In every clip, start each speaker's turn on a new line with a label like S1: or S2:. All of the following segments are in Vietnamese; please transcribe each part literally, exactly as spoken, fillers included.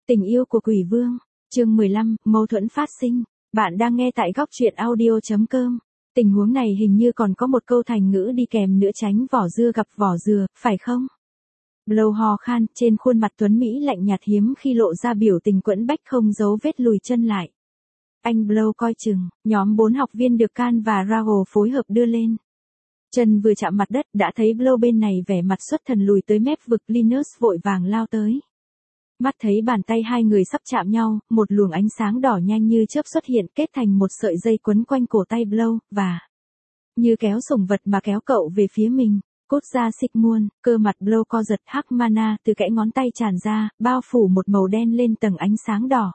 S1: Tình yêu của quỷ vương, chương mười lăm, mâu thuẫn phát sinh. Bạn đang nghe tại góc truyện audio chấm com. Tình huống này hình như còn có một câu thành ngữ đi kèm nữa, tránh vỏ dưa gặp vỏ dừa, phải không? Blow ho khan, trên khuôn mặt tuấn Mỹ lạnh nhạt hiếm khi lộ ra biểu tình quẫn bách không giấu vết lùi chân lại. Anh Blow coi chừng, nhóm bốn học viên được Can và Raoul phối hợp đưa lên. Chân vừa chạm mặt đất đã thấy Blow bên này vẻ mặt xuất thần lùi tới mép vực. Linus vội vàng lao tới. Mắt thấy bàn tay hai người sắp chạm nhau, một luồng ánh sáng đỏ nhanh như chớp xuất hiện kết thành một sợi dây quấn quanh cổ tay Blow, và như kéo sủng vật mà kéo cậu về phía mình. Cút ra Sigmund, cơ mặt Blow co giật, hắc mana từ kẽ ngón tay tràn ra, bao phủ một màu đen lên tầng ánh sáng đỏ.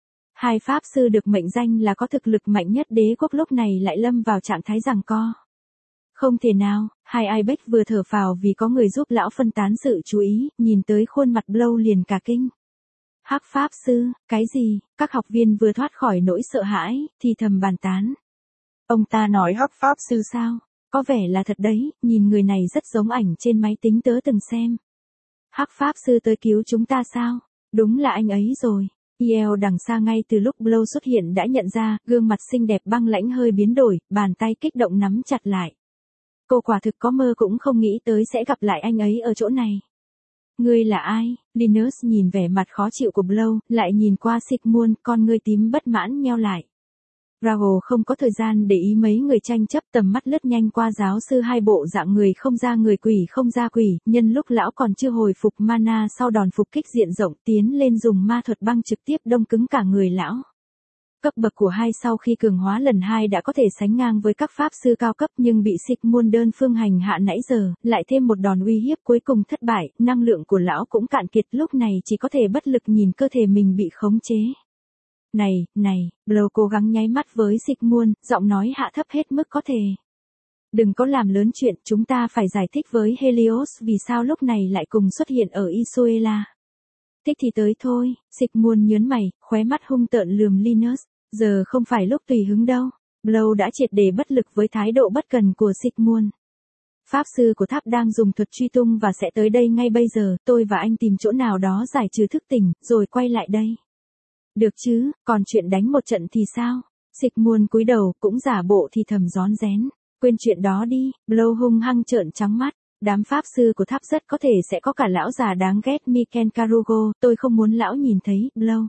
S1: Hai pháp sư được mệnh danh là có thực lực mạnh nhất đế quốc lúc này lại lâm vào trạng thái giằng co. Không thể nào, hai Ibex vừa thở phào vì có người giúp lão phân tán sự chú ý, nhìn tới khuôn mặt Blow liền cả kinh. Hắc pháp sư, cái gì? Các học viên vừa thoát khỏi nỗi sợ hãi, thì thầm bàn tán. Ông ta nói hắc pháp sư sao? Có vẻ là thật đấy, nhìn người này rất giống ảnh trên máy tính tớ từng xem. Hắc pháp sư tới cứu chúng ta sao? Đúng là anh ấy rồi. Yeo đằng xa ngay từ lúc Blow xuất hiện đã nhận ra, gương mặt xinh đẹp băng lãnh hơi biến đổi, bàn tay kích động nắm chặt lại. Cô quả thực có mơ cũng không nghĩ tới sẽ gặp lại anh ấy ở chỗ này. Ngươi là ai? Linus nhìn vẻ mặt khó chịu của Blow, lại nhìn qua Sigmund, con ngươi tím bất mãn nheo lại. Raoul không có thời gian để ý mấy người tranh chấp, tầm mắt lướt nhanh qua giáo sư hai bộ dạng người không ra người quỷ không ra quỷ, nhân lúc lão còn chưa hồi phục mana sau đòn phục kích diện rộng tiến lên dùng ma thuật băng trực tiếp đông cứng cả người lão. Cấp bậc của hai sau khi cường hóa lần hai đã có thể sánh ngang với các pháp sư cao cấp, nhưng bị Sigmund đơn phương hành hạ nãy giờ, lại thêm một đòn uy hiếp cuối cùng thất bại, năng lượng của lão cũng cạn kiệt, lúc này chỉ có thể bất lực nhìn cơ thể mình bị khống chế. Này, này, Blow cố gắng nháy mắt với Sigmund, giọng nói hạ thấp hết mức có thể. Đừng có làm lớn chuyện, chúng ta phải giải thích với Helios vì sao lúc này lại cùng xuất hiện ở Isuela. Thích thì tới thôi, Sigmund nhớn mày, khóe mắt hung tợn lườm Linus, giờ không phải lúc tùy hứng đâu. Blow đã triệt để bất lực với thái độ bất cần của Sigmund. Pháp sư của tháp đang dùng thuật truy tung và sẽ tới đây ngay bây giờ, tôi và anh tìm chỗ nào đó giải trừ thức tỉnh, rồi quay lại đây. Được chứ, còn chuyện đánh một trận thì sao? Sigmund cúi đầu, cũng giả bộ thì thầm rón rén. Quên chuyện đó đi, Blow hung hăng trợn trắng mắt. Đám pháp sư của tháp rất có thể sẽ có cả lão già đáng ghét Mikel Carugo, tôi không muốn lão nhìn thấy, Blow.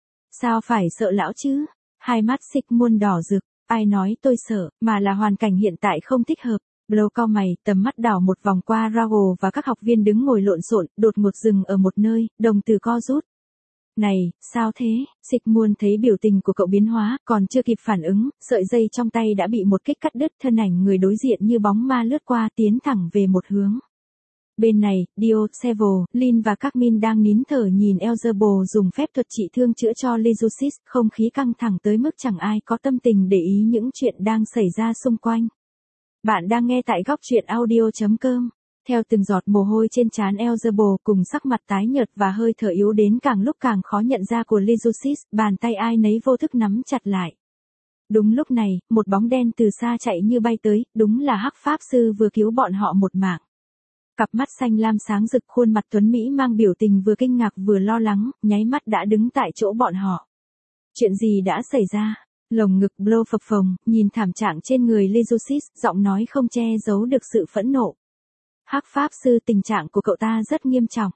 S1: Sao phải sợ lão chứ? Hai mắt Sigmund đỏ rực, ai nói tôi sợ, mà là hoàn cảnh hiện tại không thích hợp. Blow cau mày, tầm mắt đảo một vòng qua Raoul và các học viên đứng ngồi lộn xộn, đột ngột dừng ở một nơi, đồng tử co rút. Này, sao thế? Sigmund thấy biểu tình của cậu biến hóa, còn chưa kịp phản ứng, sợi dây trong tay đã bị một kích cắt đứt, thân ảnh người đối diện như bóng ma lướt qua tiến thẳng về một hướng. Bên này, Dio, Seville, Lin và Carmine đang nín thở nhìn Elzebub dùng phép thuật trị thương chữa cho Lejusis, không khí căng thẳng tới mức chẳng ai có tâm tình để ý những chuyện đang xảy ra xung quanh. Bạn đang nghe tại góc truyện audio chấm com. Theo từng giọt mồ hôi trên trán Elzebub cùng sắc mặt tái nhợt và hơi thở yếu đến càng lúc càng khó nhận ra của Lejusis, bàn tay ai nấy vô thức nắm chặt lại. Đúng lúc này, một bóng đen từ xa chạy như bay tới, đúng là hắc pháp sư vừa cứu bọn họ một mạng. Cặp mắt xanh lam sáng rực, khuôn mặt tuấn Mỹ mang biểu tình vừa kinh ngạc vừa lo lắng, nháy mắt đã đứng tại chỗ bọn họ. Chuyện gì đã xảy ra? Lồng ngực Blow phập phồng, nhìn thảm trạng trên người Lejusis, giọng nói không che giấu được sự phẫn nộ. Hắc pháp sư, tình trạng của cậu ta rất nghiêm trọng.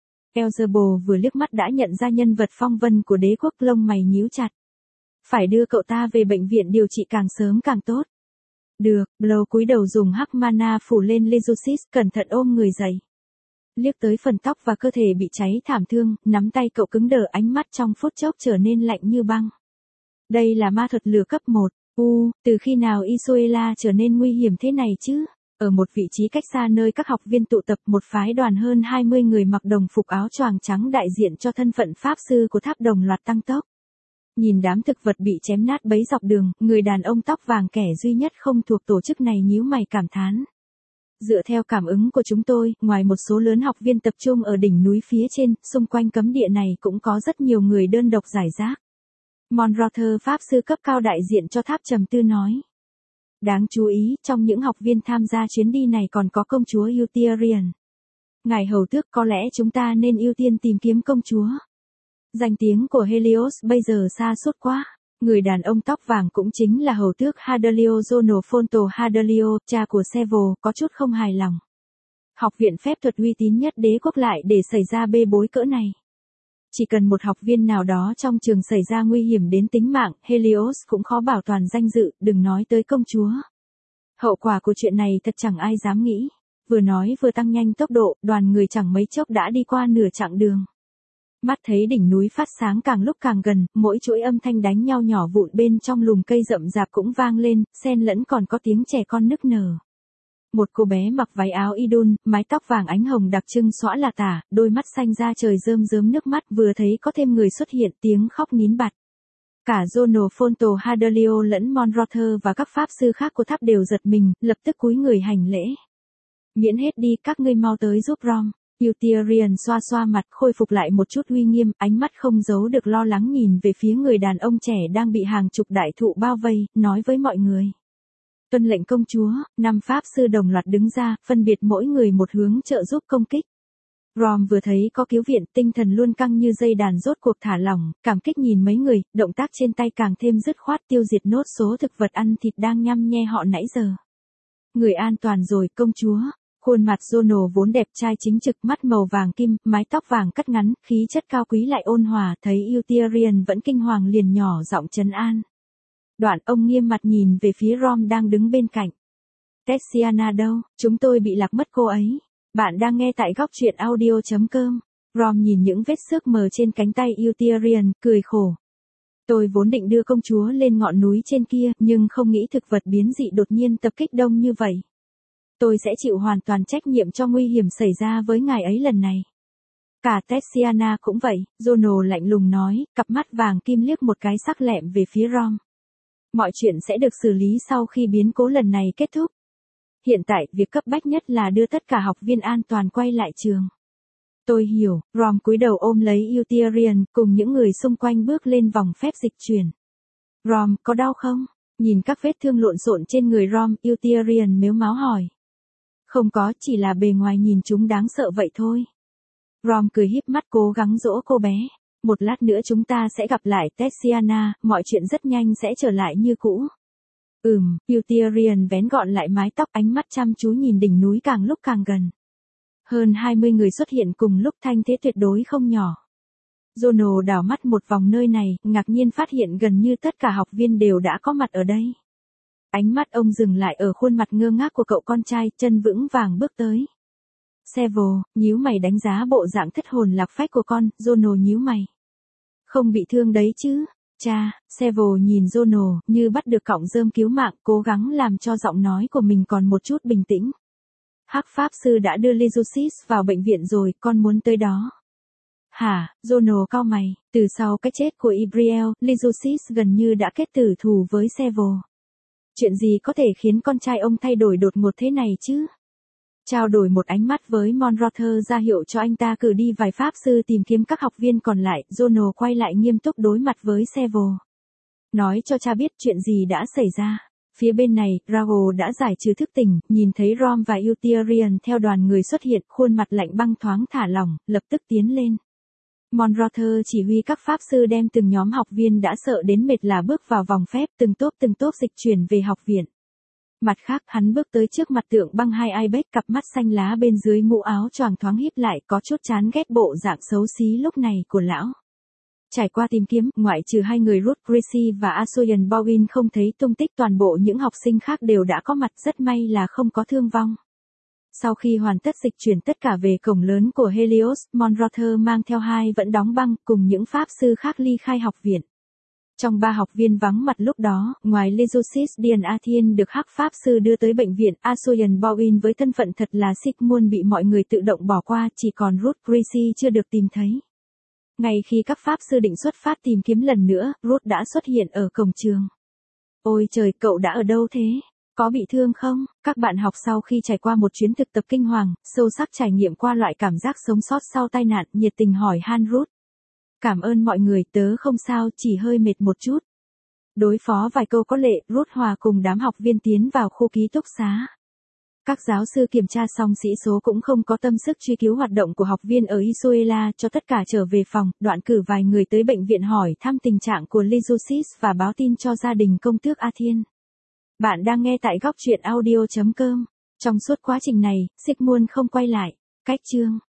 S1: Elzebub vừa liếc mắt đã nhận ra nhân vật phong vân của đế quốc, lông mày nhíu chặt. Phải đưa cậu ta về bệnh viện điều trị càng sớm càng tốt. Được, Blow cúi đầu dùng hắc mana phủ lên Lejusis, cẩn thận ôm người dậy. Liếc tới phần tóc và cơ thể bị cháy thảm thương, nắm tay cậu cứng đờ, ánh mắt trong phút chốc trở nên lạnh như băng. Đây là ma thuật lửa cấp một. U, từ khi nào Isuela trở nên nguy hiểm thế này chứ? Ở một vị trí cách xa nơi các học viên tụ tập, một phái đoàn hơn hai mươi người mặc đồng phục áo choàng trắng đại diện cho thân phận pháp sư của tháp đồng loạt tăng tốc. Nhìn đám thực vật bị chém nát bấy dọc đường, người đàn ông tóc vàng kẻ duy nhất không thuộc tổ chức này nhíu mày cảm thán. Dựa theo cảm ứng của chúng tôi, ngoài một số lớn học viên tập trung ở đỉnh núi phía trên, xung quanh cấm địa này cũng có rất nhiều người đơn độc rải rác. Monrother pháp sư cấp cao đại diện cho tháp trầm tư nói. Đáng chú ý, trong những học viên tham gia chuyến đi này còn có công chúa Eutherian. Ngài hầu tước, có lẽ chúng ta nên ưu tiên tìm kiếm công chúa. Danh tiếng của Helios bây giờ xa suốt quá. Người đàn ông tóc vàng cũng chính là hầu tước Hadalio Xenophonto Hadalio, cha của Seville, có chút không hài lòng. Học viện phép thuật uy tín nhất đế quốc lại để xảy ra bê bối cỡ này. Chỉ cần một học viên nào đó trong trường xảy ra nguy hiểm đến tính mạng, Helios cũng khó bảo toàn danh dự, đừng nói tới công chúa. Hậu quả của chuyện này thật chẳng ai dám nghĩ. Vừa nói vừa tăng nhanh tốc độ, đoàn người chẳng mấy chốc đã đi qua nửa chặng đường. Mắt thấy đỉnh núi phát sáng càng lúc càng gần, mỗi chuỗi âm thanh đánh nhau nhỏ vụn bên trong lùm cây rậm rạp cũng vang lên, xen lẫn còn có tiếng trẻ con nức nở. Một cô bé mặc váy áo idun, mái tóc vàng ánh hồng đặc trưng xõa là tả, đôi mắt xanh ra trời rơm rớm nước mắt, vừa thấy có thêm người xuất hiện tiếng khóc nín bặt. Cả Xenophonto Hadalio lẫn Monrother và các pháp sư khác của tháp đều giật mình, lập tức cúi người hành lễ. Miễn hết đi, các ngươi mau tới giúp Rom. Eutherian xoa xoa mặt, khôi phục lại một chút uy nghiêm, ánh mắt không giấu được lo lắng nhìn về phía người đàn ông trẻ đang bị hàng chục đại thụ bao vây, nói với mọi người. Tuân lệnh công chúa, năm pháp sư đồng loạt đứng ra, phân biệt mỗi người một hướng trợ giúp công kích. Rom vừa thấy có cứu viện, tinh thần luôn căng như dây đàn rốt cuộc thả lỏng, cảm kích nhìn mấy người, động tác trên tay càng thêm dứt khoát tiêu diệt nốt số thực vật ăn thịt đang nhăm nhe họ nãy giờ. Người an toàn rồi, công chúa. Khuôn mặt Jono vốn đẹp trai chính trực, mắt màu vàng kim, mái tóc vàng cắt ngắn, khí chất cao quý lại ôn hòa, thấy Eutherian vẫn kinh hoàng liền nhỏ giọng trấn an. Đoạn ông nghiêm mặt nhìn về phía Rom đang đứng bên cạnh. Tessiana đâu, chúng tôi bị lạc mất cô ấy. Bạn đang nghe tại góc truyện audio chấm com. Rom nhìn những vết xước mờ trên cánh tay Eutherian, cười khổ. Tôi vốn định đưa công chúa lên ngọn núi trên kia, nhưng không nghĩ thực vật biến dị đột nhiên tập kích đông như vậy. Tôi sẽ chịu hoàn toàn trách nhiệm cho nguy hiểm xảy ra với ngài ấy lần này. Cả Tessiana cũng vậy, Jono lạnh lùng nói, cặp mắt vàng kim liếc một cái sắc lẹm về phía Rom. Mọi chuyện sẽ được xử lý sau khi biến cố lần này kết thúc. Hiện tại, việc cấp bách nhất là đưa tất cả học viên an toàn quay lại trường. Tôi hiểu, Rom cúi đầu ôm lấy Eutherian, cùng những người xung quanh bước lên vòng phép dịch chuyển. Rom, có đau không? Nhìn các vết thương lộn xộn trên người Rom, Eutherian mếu máo hỏi. Không có, chỉ là bề ngoài nhìn chúng đáng sợ vậy thôi. Rom cười híp mắt cố gắng dỗ cô bé. Một lát nữa chúng ta sẽ gặp lại Tessiana, mọi chuyện rất nhanh sẽ trở lại như cũ. Ừm, Eutherian vén gọn lại mái tóc, ánh mắt chăm chú nhìn đỉnh núi càng lúc càng gần. Hơn hai mươi người xuất hiện cùng lúc, thanh thế tuyệt đối không nhỏ. Jono đảo mắt một vòng nơi này, ngạc nhiên phát hiện gần như tất cả học viên đều đã có mặt ở đây. Ánh mắt ông dừng lại ở khuôn mặt ngơ ngác của cậu con trai, chân vững vàng bước tới. Seville, nhíu mày đánh giá bộ dạng thất hồn lạc phách của con, Jono nhíu mày. Không bị thương đấy chứ? Cha, Seville nhìn Jono, như bắt được cọng rơm cứu mạng, cố gắng làm cho giọng nói của mình còn một chút bình tĩnh. Hắc pháp sư đã đưa Lysusis vào bệnh viện rồi, con muốn tới đó. Hả, Jono cau mày, từ sau cái chết của Ibriel, Lysusis gần như đã kết tử thù với Seville. Chuyện gì có thể khiến con trai ông thay đổi đột ngột thế này chứ? Trao đổi một ánh mắt với Monrother ra hiệu cho anh ta cử đi vài pháp sư tìm kiếm các học viên còn lại, Jono quay lại nghiêm túc đối mặt với Seville. Nói cho cha biết chuyện gì đã xảy ra. Phía bên này, Rago đã giải trừ thức tỉnh, nhìn thấy Rom và Eutherian theo đoàn người xuất hiện, khuôn mặt lạnh băng thoáng thả lỏng, lập tức tiến lên. Monrother chỉ huy các pháp sư đem từng nhóm học viên đã sợ đến mệt lả bước vào vòng phép, từng tốp từng tốp dịch chuyển về học viện. Mặt khác, hắn bước tới trước mặt tượng băng hai Ibex, cặp mắt xanh lá bên dưới mũ áo choàng thoáng híp lại, có chút chán ghét bộ dạng xấu xí lúc này của lão. Trải qua tìm kiếm, ngoại trừ hai người Ruth Gracie và Asoyan Bowen không thấy tung tích, toàn bộ những học sinh khác đều đã có mặt, rất may là không có thương vong. Sau khi hoàn tất dịch chuyển tất cả về cổng lớn của Helios, Monrother mang theo hai vẫn đóng băng, cùng những pháp sư khác ly khai học viện. Trong ba học viên vắng mặt lúc đó, ngoài Lysusis Dian Athian được hắc pháp sư đưa tới bệnh viện, Asoyan Bowen với thân phận thật là Sigmund bị mọi người tự động bỏ qua, chỉ còn Ruth Gracie chưa được tìm thấy. Ngay khi các pháp sư định xuất phát tìm kiếm lần nữa, Ruth đã xuất hiện ở cổng trường. Ôi trời, cậu đã ở đâu thế? Có bị thương không? Các bạn học sau khi trải qua một chuyến thực tập kinh hoàng, sâu sắc trải nghiệm qua loại cảm giác sống sót sau tai nạn, nhiệt tình hỏi han Ruth. Cảm ơn mọi người, tớ không sao, chỉ hơi mệt một chút. Đối phó vài câu có lệ, Ruth hòa cùng đám học viên tiến vào khu ký túc xá. Các giáo sư kiểm tra xong sĩ số cũng không có tâm sức truy cứu hoạt động của học viên ở Isuela cho tất cả trở về phòng, đoạn cử vài người tới bệnh viện hỏi thăm tình trạng của Lyusis và báo tin cho gia đình công tước Athien. Bạn đang nghe tại góc truyện audio chấm com. Trong suốt quá trình này, Sigmund không quay lại. Cách chương